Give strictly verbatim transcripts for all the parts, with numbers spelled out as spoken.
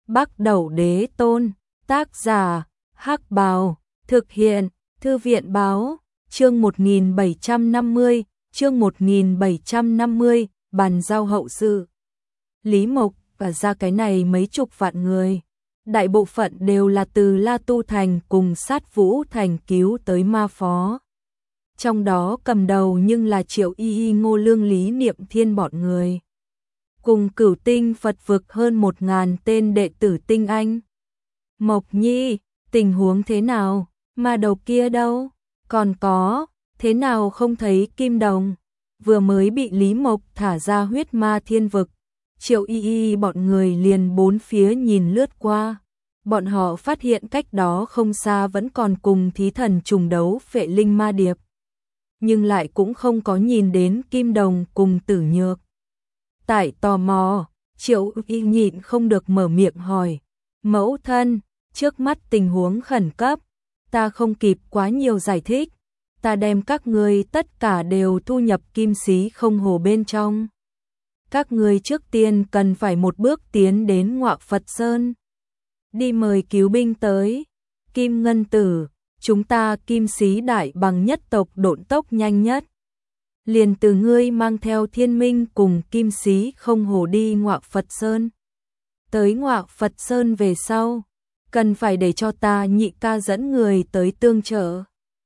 Bắc Đẩu Đế Tôn, tác giả, Hắc Bào, thực hiện, Thư viện Báo, chương một nghìn bảy trăm năm mươi, chương một nghìn bảy trăm năm mươi, bàn giao hậu sự. Lý Mộc và ra cái này mấy chục vạn người, đại bộ phận đều là từ La Tu Thành cùng Sát Vũ Thành cứu tới ma phó. Trong đó cầm đầu nhưng là Triệu Y Y, Ngô Lương, Lý Niệm Thiên bọn người. Cùng Cửu Tinh Phật vực hơn một ngàn tên đệ tử tinh anh. Mộc Nhi, tình huống thế nào? Ma đầu kia đâu? Còn có, thế nào không thấy Kim Đồng? Vừa mới bị Lý Mộc thả ra huyết ma thiên vực. Triệu Y Y bọn người liền bốn phía nhìn lướt qua. Bọn họ phát hiện cách đó không xa vẫn còn cùng thí thần trùng đấu Phệ Linh Ma Điệp. Nhưng lại cũng không có nhìn đến Kim Đồng cùng Tử Nhược. Tại tò mò, Triệu Y nhịn không được mở miệng hỏi. Mẫu thân, trước mắt tình huống khẩn cấp, ta không kịp quá nhiều giải thích. Ta đem các ngươi tất cả đều thu nhập Kim Xí Không Hồ bên trong. Các ngươi trước tiên cần phải một bước tiến đến Ngọa Phật Sơn. Đi mời cứu binh tới. Kim Ngân Tử, chúng ta Kim Xí Đại Bằng nhất tộc độn tốc nhanh nhất. Liền từ ngươi mang theo Thiên Minh cùng Kim Xí Không Hồ đi Ngọa Phật Sơn. Tới Ngọa Phật Sơn về sau, cần phải để cho ta nhị ca dẫn người tới tương trợ.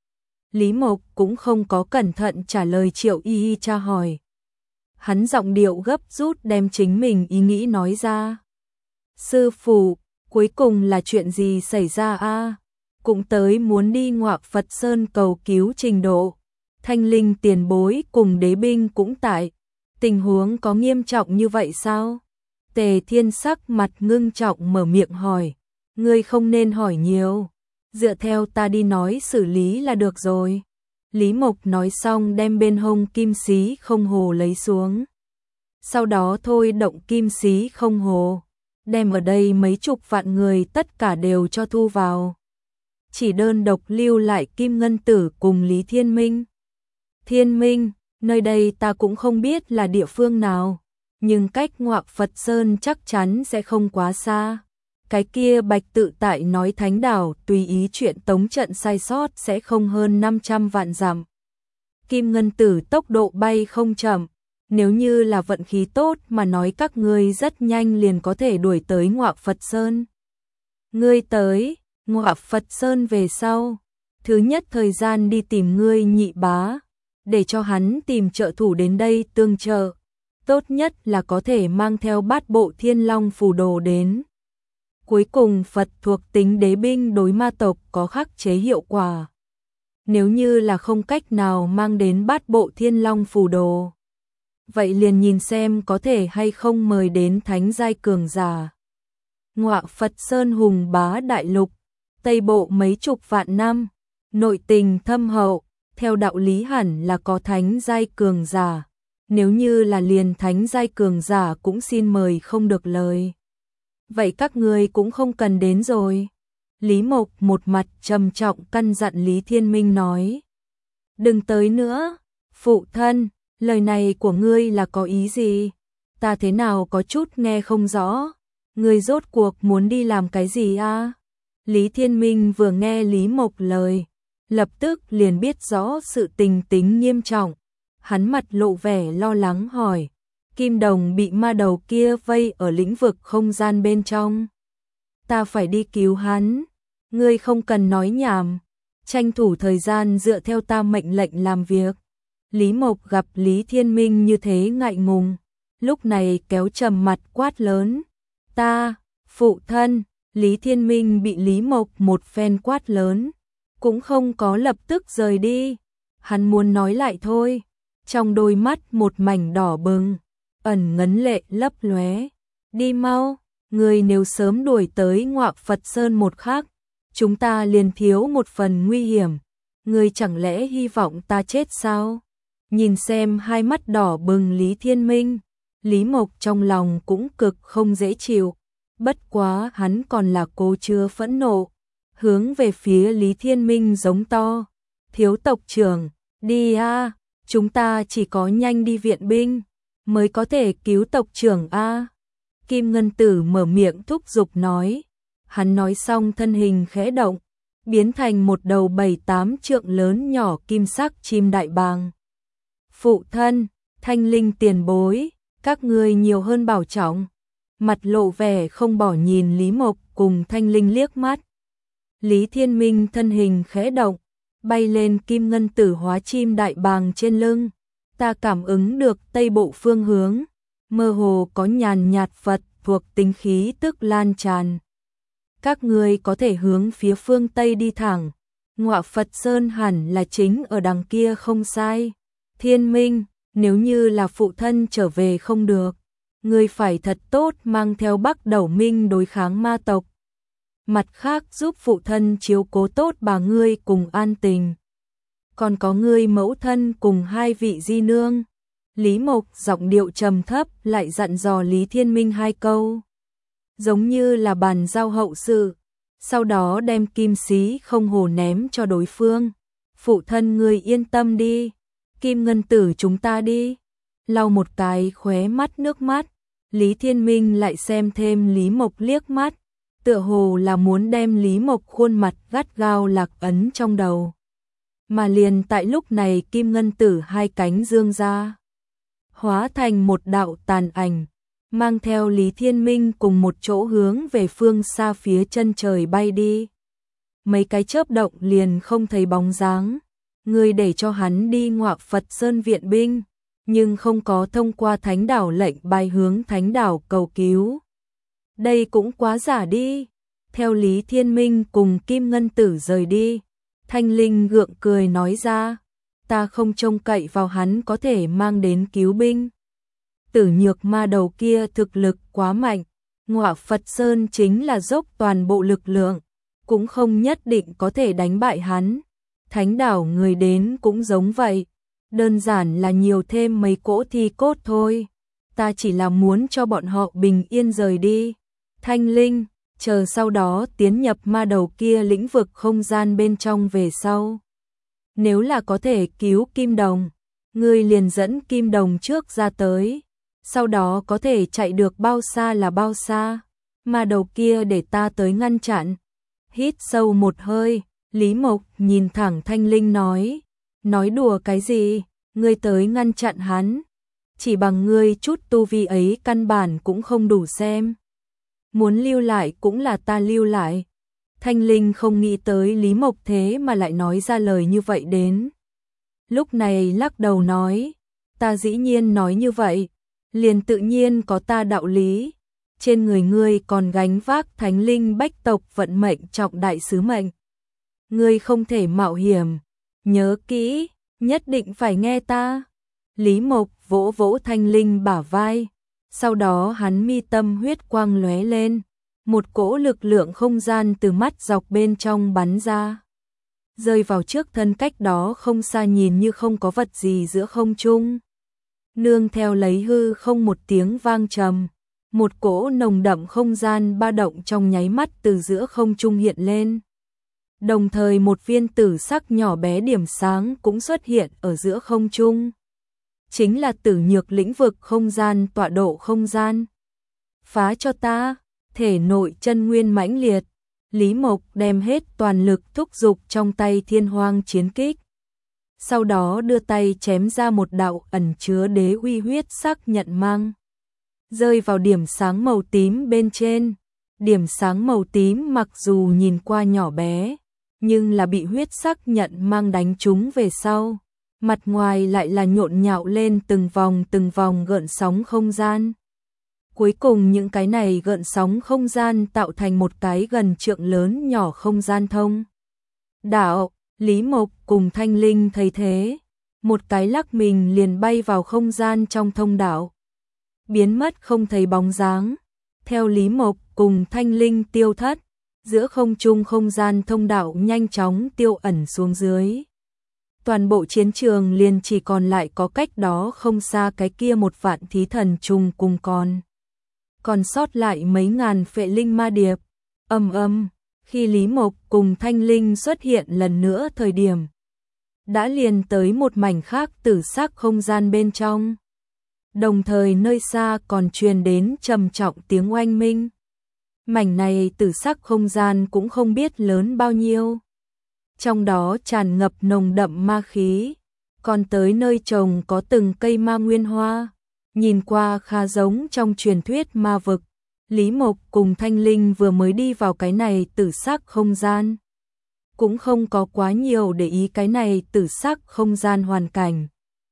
Lý Mộc cũng không có cẩn thận trả lời Triệu Y Y tra hỏi. Hắn giọng điệu gấp rút đem chính mình ý nghĩ nói ra. Sư phụ, cuối cùng là chuyện gì xảy ra a? Cũng tới muốn đi Ngọa Phật Sơn cầu cứu trình độ. Thanh Linh tiền bối cùng đế binh cũng tại. Tình huống có nghiêm trọng như vậy sao? Tề Thiên sắc mặt ngưng trọng mở miệng hỏi. Ngươi không nên hỏi nhiều. Dựa theo ta đi nói xử lý là được rồi. Lý Mộc nói xong đem bên hông Kim Xí Không Hồ lấy xuống. Sau đó thôi động Kim Xí Không Hồ. Đem ở đây mấy chục vạn người tất cả đều cho thu vào. Chỉ đơn độc lưu lại Kim Ngân Tử cùng Lý Thiên Minh. Thiên Minh, nơi đây ta cũng không biết là địa phương nào. Nhưng cách Ngọa Phật Sơn chắc chắn sẽ không quá xa. Cái kia Bạch Tự Tại nói Thánh Đảo tùy ý chuyện tống trận sai sót sẽ không hơn năm trăm vạn dặm. Kim Ngân Tử tốc độ bay không chậm. Nếu như là vận khí tốt mà nói các ngươi rất nhanh liền có thể đuổi tới Ngọa Phật Sơn. Ngươi tới Ngọa Phật Sơn về sau. Thứ nhất thời gian đi tìm ngươi nhị bá. Để cho hắn tìm trợ thủ đến đây tương trợ. Tốt nhất là có thể mang theo bát bộ Thiên Long phù đồ đến. Cuối cùng Phật thuộc tính đế binh đối ma tộc có khắc chế hiệu quả. Nếu như là không cách nào mang đến bát bộ Thiên Long phù đồ, vậy liền nhìn xem có thể hay không mời đến thánh giai cường giả. Ngọa Phật Sơn hùng bá đại lục, Tây Bộ mấy chục vạn năm, nội tình thâm hậu, theo đạo lý hẳn là có thánh giai cường giả. Nếu như là liền thánh giai cường giả cũng xin mời không được lời. Vậy các ngươi cũng không cần đến rồi. Lý Mộc một mặt trầm trọng căn dặn Lý Thiên Minh nói. Đừng tới nữa, phụ thân, lời này của ngươi là có ý gì? Ta thế nào có chút nghe không rõ. Ngươi rốt cuộc muốn đi làm cái gì a? Lý Thiên Minh vừa nghe Lý Mộc lời, lập tức liền biết rõ sự tình tính nghiêm trọng. Hắn mặt lộ vẻ lo lắng hỏi. Kim Đồng bị ma đầu kia vây ở lĩnh vực không gian bên trong. Ta phải đi cứu hắn. Ngươi không cần nói nhảm. Tranh thủ thời gian dựa theo ta mệnh lệnh làm việc. Lý Mộc gặp Lý Thiên Minh như thế ngại ngùng. Lúc này kéo trầm mặt quát lớn. Ta, phụ thân. Lý Thiên Minh bị Lý Mộc một phen quát lớn. Cũng không có lập tức rời đi. Hắn muốn nói lại thôi. Trong đôi mắt một mảnh đỏ bừng. Ẩn ngấn lệ lấp lóe. Đi mau, người nếu sớm đuổi tới Ngọa Phật Sơn một khắc, chúng ta liền thiếu một phần nguy hiểm. Người chẳng lẽ hy vọng ta chết sao? Nhìn xem hai mắt đỏ bừng Lý Thiên Minh, Lý Mộc trong lòng cũng cực không dễ chịu. Bất quá hắn còn là cô chưa phẫn nộ. Hướng về phía Lý Thiên Minh giống to. Thiếu tộc trưởng, đi a, chúng ta chỉ có nhanh đi viện binh mới có thể cứu tộc trưởng a. Kim Ngân Tử mở miệng thúc giục nói. Hắn nói xong thân hình khẽ động, biến thành một đầu bảy tám trượng lớn nhỏ kim sắc chim đại bàng. Phụ thân, Thanh Linh tiền bối, các ngươi nhiều hơn bảo trọng. Mặt lộ vẻ không bỏ nhìn Lý Mộc cùng Thanh Linh liếc mắt. Lý Thiên Minh thân hình khẽ động, bay lên Kim Ngân Tử hóa chim đại bàng trên lưng. Ta cảm ứng được tây bộ phương hướng, mơ hồ có nhàn nhạt Phật thuộc tính khí tức lan tràn. Các ngươi có thể hướng phía phương Tây đi thẳng, Ngọa Phật Sơn hẳn là chính ở đằng kia không sai. Thiên Minh, nếu như là phụ thân trở về không được, ngươi phải thật tốt mang theo Bắc Đẩu Minh đối kháng ma tộc. Mặt khác giúp phụ thân chiếu cố tốt bà ngươi cùng An Tình. Còn có ngươi mẫu thân cùng hai vị di nương. Lý Mộc giọng điệu trầm thấp lại dặn dò Lý Thiên Minh hai câu, giống như là bàn giao hậu sự, sau đó đem kim xí không hồ ném cho đối phương. Phụ thân ngươi yên tâm đi, Kim Ngân Tử chúng ta đi. Lau một cái khóe mắt nước mắt, Lý Thiên Minh lại xem thêm Lý Mộc liếc mắt, tựa hồ là muốn đem Lý Mộc khuôn mặt gắt gao lạc ấn trong đầu. Mà liền tại lúc này Kim Ngân Tử hai cánh dương ra, hóa thành một đạo tàn ảnh, mang theo Lý Thiên Minh cùng một chỗ hướng về phương xa phía chân trời bay đi. Mấy cái chớp động liền không thấy bóng dáng. Người để cho hắn đi Ngọa Phật Sơn viện binh, nhưng không có thông qua Thánh Đảo lệnh bài hướng Thánh Đảo cầu cứu. Đây cũng quá giả đi. Theo Lý Thiên Minh cùng Kim Ngân Tử rời đi, Thanh Linh gượng cười nói ra, ta không trông cậy vào hắn có thể mang đến cứu binh. Tử Nhược ma đầu kia thực lực quá mạnh, Ngọa Phật Sơn chính là dốc toàn bộ lực lượng, cũng không nhất định có thể đánh bại hắn. Thánh Đảo người đến cũng giống vậy, đơn giản là nhiều thêm mấy cỗ thi cốt thôi. Ta chỉ là muốn cho bọn họ bình yên rời đi. Thanh Linh, chờ sau đó tiến nhập ma đầu kia lĩnh vực không gian bên trong về sau. Nếu là có thể cứu Kim Đồng, ngươi liền dẫn Kim Đồng trước ra tới, sau đó có thể chạy được bao xa là bao xa. Ma đầu kia để ta tới ngăn chặn. Hít sâu một hơi, Lý Mộc nhìn thẳng Thanh Linh nói, nói đùa cái gì, ngươi tới ngăn chặn hắn, chỉ bằng ngươi chút tu vi ấy căn bản cũng không đủ xem. Muốn lưu lại cũng là ta lưu lại. Thanh Linh không nghĩ tới Lý Mộc thế mà lại nói ra lời như vậy đến. Lúc này lắc đầu nói, ta dĩ nhiên nói như vậy, liền tự nhiên có ta đạo lý. Trên người ngươi còn gánh vác Thánh Linh bách tộc vận mệnh trọng đại sứ mệnh. Ngươi không thể mạo hiểm, nhớ kỹ, nhất định phải nghe ta. Lý Mộc vỗ vỗ Thanh Linh bả vai, sau đó hắn mi tâm huyết quang lóe lên, một cỗ lực lượng không gian từ mắt dọc bên trong bắn ra, rơi vào trước thân cách đó không xa nhìn như không có vật gì giữa không trung. Nương theo lấy hư không một tiếng vang trầm, một cỗ nồng đậm không gian ba động trong nháy mắt từ giữa không trung hiện lên. Đồng thời một viên tử sắc nhỏ bé điểm sáng cũng xuất hiện ở giữa không trung. Chính là Tử Nhược lĩnh vực không gian tọa độ không gian. Phá cho ta, thể nội chân nguyên mãnh liệt. Lý Mộc đem hết toàn lực thúc giục trong tay Thiên Hoang chiến kích. Sau đó đưa tay chém ra một đạo ẩn chứa đế uy huyết sắc nhận mang, rơi vào điểm sáng màu tím bên trên. Điểm sáng màu tím mặc dù nhìn qua nhỏ bé, nhưng là bị huyết sắc nhận mang đánh trúng về sau, mặt ngoài lại là nhộn nhạo lên từng vòng từng vòng gợn sóng không gian. Cuối cùng những cái này gợn sóng không gian tạo thành một cái gần trượng lớn nhỏ không gian thông đạo. Lý Mộc cùng Thanh Linh thấy thế, một cái lắc mình liền bay vào không gian trong thông đạo, biến mất không thấy bóng dáng. Theo Lý Mộc cùng Thanh Linh tiêu thất, giữa không trung không gian thông đạo nhanh chóng tiêu ẩn xuống dưới. Toàn bộ chiến trường liền chỉ còn lại có cách đó không xa cái kia một vạn thí thần trùng cùng còn. Còn sót lại mấy ngàn phệ linh ma điệp. Âm âm, khi Lý Mộc cùng Thanh Linh xuất hiện lần nữa thời điểm, đã liền tới một mảnh khác tử sắc không gian bên trong. Đồng thời nơi xa còn truyền đến trầm trọng tiếng oanh minh. Mảnh này tử sắc không gian cũng không biết lớn bao nhiêu. Trong đó tràn ngập nồng đậm ma khí, còn tới nơi trồng có từng cây ma nguyên hoa, nhìn qua khá giống trong truyền thuyết ma vực. Lý Mộc cùng Thanh Linh vừa mới đi vào cái này tử sắc không gian, cũng không có quá nhiều để ý cái này tử sắc không gian hoàn cảnh,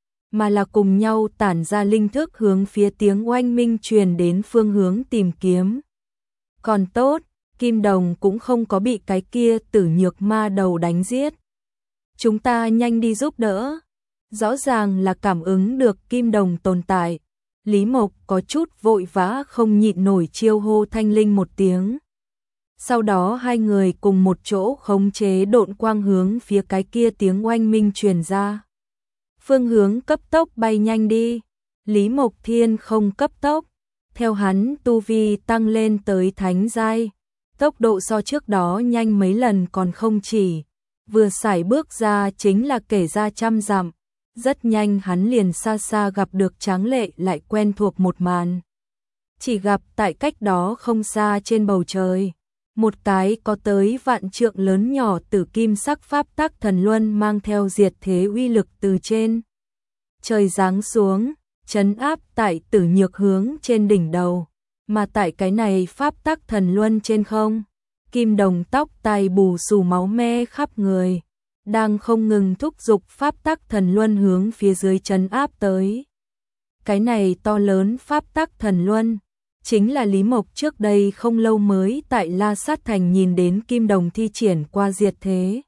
mà là cùng nhau tản ra linh thức hướng phía tiếng oanh minh truyền đến phương hướng tìm kiếm. Còn tốt, Kim Đồng cũng không có bị cái kia tử nhược ma đầu đánh giết. Chúng ta nhanh đi giúp đỡ. Rõ ràng là cảm ứng được Kim Đồng tồn tại. Lý Mộc có chút vội vã không nhịn nổi chiêu hô Thanh Linh một tiếng. Sau đó hai người cùng một chỗ khống chế độn quang hướng phía cái kia tiếng oanh minh truyền ra. Phương hướng cấp tốc bay nhanh đi. Lý Mộc Thiên không cấp tốc. Theo hắn tu vi tăng lên tới thánh giai, tốc độ so trước đó nhanh mấy lần còn không chỉ. Vừa sải bước ra chính là kể ra trăm dặm. Rất nhanh hắn liền xa xa gặp được tráng lệ lại quen thuộc một màn. Chỉ gặp tại cách đó không xa trên bầu trời, một cái có tới vạn trượng lớn nhỏ tử kim sắc pháp tắc thần luân mang theo diệt thế uy lực từ trên trời giáng xuống, trấn áp tại tử nhược hướng trên đỉnh đầu, mà tại cái này pháp tắc thần luân trên không, Kim Đồng tóc tai bù xù máu me khắp người, đang không ngừng thúc giục pháp tắc thần luân hướng phía dưới trấn áp tới. Cái này to lớn pháp tắc thần luân, chính là Lý Mộc trước đây không lâu mới tại La Sát Thành nhìn đến Kim Đồng thi triển qua diệt thế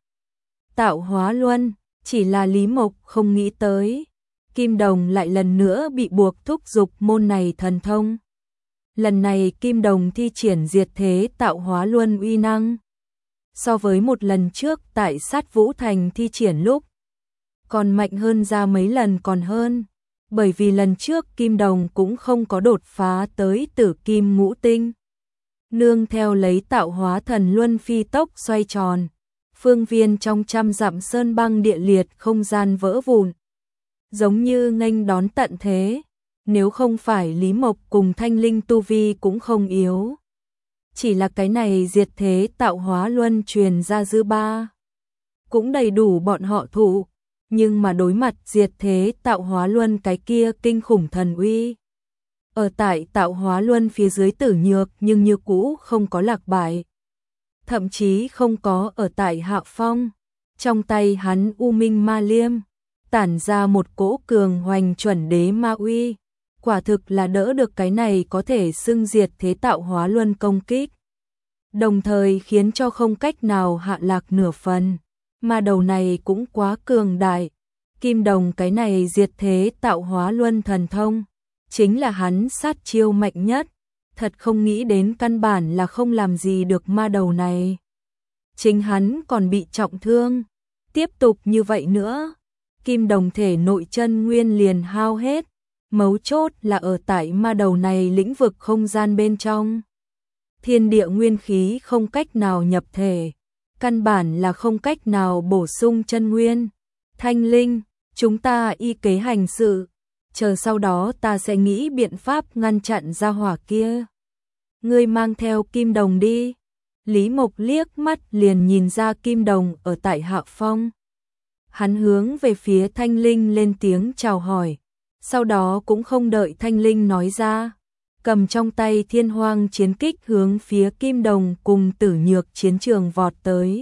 tạo hóa luân, chỉ là Lý Mộc không nghĩ tới. Kim Đồng lại lần nữa bị buộc thúc giục môn này thần thông. Lần này Kim Đồng thi triển diệt thế tạo hóa luân uy năng. So với một lần trước tại Sát Vũ Thành thi triển lúc, còn mạnh hơn ra mấy lần còn hơn. Bởi vì lần trước Kim Đồng cũng không có đột phá tới tử kim ngũ tinh. Nương theo lấy tạo hóa thần luân phi tốc xoay tròn. Phương viên trong trăm dặm sơn băng địa liệt không gian vỡ vụn. Giống như nghênh đón tận thế, nếu không phải Lý Mộc cùng Thanh Linh tu vi cũng không yếu. Chỉ là cái này diệt thế tạo hóa luân truyền ra dư ba, cũng đầy đủ bọn họ thụ, nhưng mà đối mặt diệt thế tạo hóa luân cái kia kinh khủng thần uy. Ở tại tạo hóa luân phía dưới tử nhược nhưng như cũ không có lạc bại. Thậm chí không có ở tại hạ phong, trong tay hắn U Minh Ma Liêm tản ra một cỗ cường hoành chuẩn đế ma uy, quả thực là đỡ được cái này có thể xưng diệt thế tạo hóa luân công kích. Đồng thời khiến cho không cách nào hạ lạc nửa phần, mà đầu này cũng quá cường đại. Kim Đồng cái này diệt thế tạo hóa luân thần thông, chính là hắn sát chiêu mạnh nhất, thật không nghĩ đến căn bản là không làm gì được ma đầu này. Chính hắn còn bị trọng thương, tiếp tục như vậy nữa. Kim Đồng thể nội chân nguyên liền hao hết, mấu chốt là ở tại ma đầu này lĩnh vực không gian bên trong. Thiên địa nguyên khí không cách nào nhập thể, căn bản là không cách nào bổ sung chân nguyên. Thanh Linh, chúng ta y kế hành sự, chờ sau đó ta sẽ nghĩ biện pháp ngăn chặn ra hỏa kia. Ngươi mang theo Kim Đồng đi. Lý Mộc liếc mắt liền nhìn ra Kim Đồng ở tại hạ phong. Hắn hướng về phía Thanh Linh lên tiếng chào hỏi, sau đó cũng không đợi Thanh Linh nói ra, cầm trong tay Thiên Hoang chiến kích hướng phía Kim Đồng cùng Tử Nhược chiến trường vọt tới.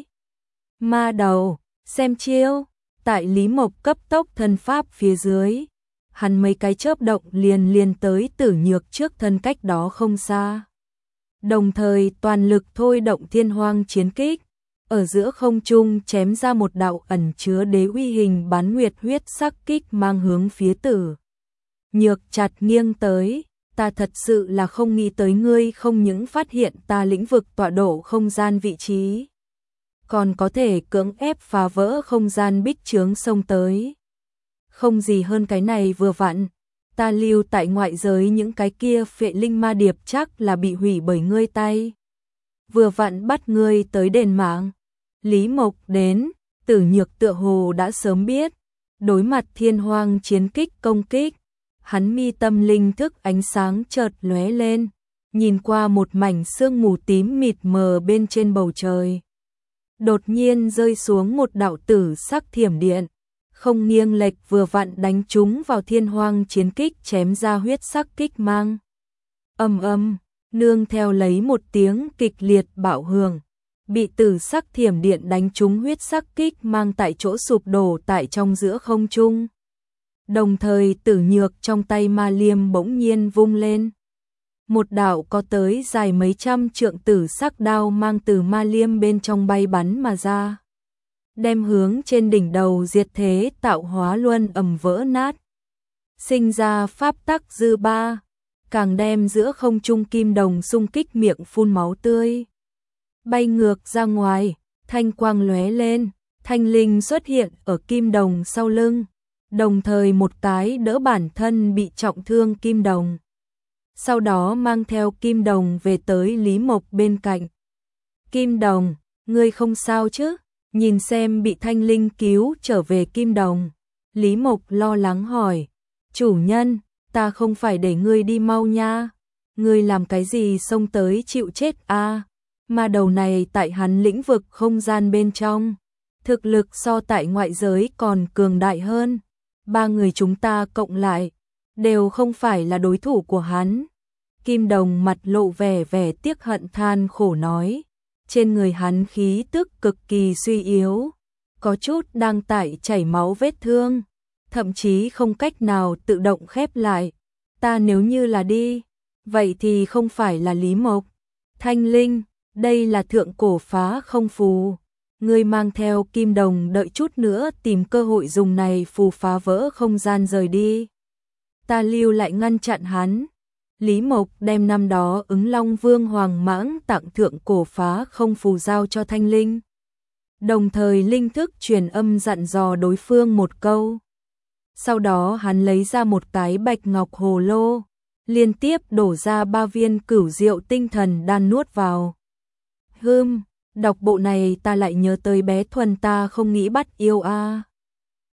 Ma đầu, xem chiêu, tại Lý Mộc cấp tốc thân pháp phía dưới, hắn mấy cái chớp động liền liền tới Tử Nhược trước thân cách đó không xa. Đồng thời toàn lực thôi động Thiên Hoang chiến kích, ở giữa không trung chém ra một đạo ẩn chứa đế uy hình bán nguyệt huyết sắc kích mang hướng phía Tử Nhược chặt nghiêng tới. Ta thật sự là không nghĩ tới ngươi không những phát hiện ta lĩnh vực tọa độ không gian vị trí, còn có thể cưỡng ép phá vỡ không gian bích chướng xông tới. Không gì hơn cái này vừa vặn, ta lưu tại ngoại giới những cái kia phệ linh ma điệp chắc là bị hủy bởi ngươi tay. Vừa vặn bắt ngươi tới đền mạng. Lý Mộc đến, Tử Nhược tựa hồ đã sớm biết, đối mặt Thiên Hoang chiến kích công kích, hắn mi tâm linh thức ánh sáng chợt lóe lên, nhìn qua một mảnh sương mù tím mịt mờ bên trên bầu trời. Đột nhiên rơi xuống một đạo tử sắc thiểm điện, không nghiêng lệch vừa vặn đánh trúng vào thiên hoang chiến kích chém ra huyết sắc kích mang. Ầm ầm, nương theo lấy một tiếng kịch liệt bạo hưởng, bị tử sắc thiểm điện đánh trúng huyết sắc kích mang tại chỗ sụp đổ tại trong giữa không trung. Đồng thời Tử Nhược trong tay ma liêm bỗng nhiên vung lên. Một đạo có tới dài mấy trăm trượng tử sắc đao mang từ ma liêm bên trong bay bắn mà ra, đem hướng trên đỉnh đầu diệt thế tạo hóa luân ầm vỡ nát. Sinh ra pháp tắc dư ba, càng đem giữa không trung kim đồng xung kích miệng phun máu tươi. Bay ngược ra ngoài, thanh quang lóe lên, thanh linh xuất hiện ở kim đồng sau lưng, đồng thời một cái đỡ bản thân bị trọng thương kim đồng. Sau đó mang theo kim đồng về tới Lý Mộc bên cạnh. Kim đồng, ngươi không sao chứ? Nhìn xem bị thanh linh cứu trở về kim đồng, Lý Mộc lo lắng hỏi. Chủ nhân, ta không phải để ngươi đi mau nha. Ngươi làm cái gì xông tới chịu chết a? À? Mà đầu này tại hắn lĩnh vực không gian bên trong, thực lực so tại ngoại giới còn cường đại hơn. Ba người chúng ta cộng lại, đều không phải là đối thủ của hắn. Kim đồng mặt lộ vẻ vẻ tiếc hận than khổ nói. Trên người hắn khí tức cực kỳ suy yếu, có chút đang tại chảy máu vết thương, thậm chí không cách nào tự động khép lại. Ta nếu như là đi, vậy thì không phải là Lý Mộc. Thanh linh, đây là thượng cổ phá không phù. Ngươi mang theo kim đồng đợi chút nữa tìm cơ hội dùng này phù phá vỡ không gian rời đi. Ta lưu lại ngăn chặn hắn. Lý Mộc đem năm đó ứng Long Vương Hoàng Mãng tặng thượng cổ phá không phù giao cho Thanh Linh. Đồng thời linh thức truyền âm dặn dò đối phương một câu. Sau đó hắn lấy ra một cái bạch ngọc hồ lô, liên tiếp đổ ra ba viên cửu diệu tinh thần đan nuốt vào. Hừm, đọc bộ này ta lại nhớ tới bé Thuần ta không nghĩ bắt yêu a. À.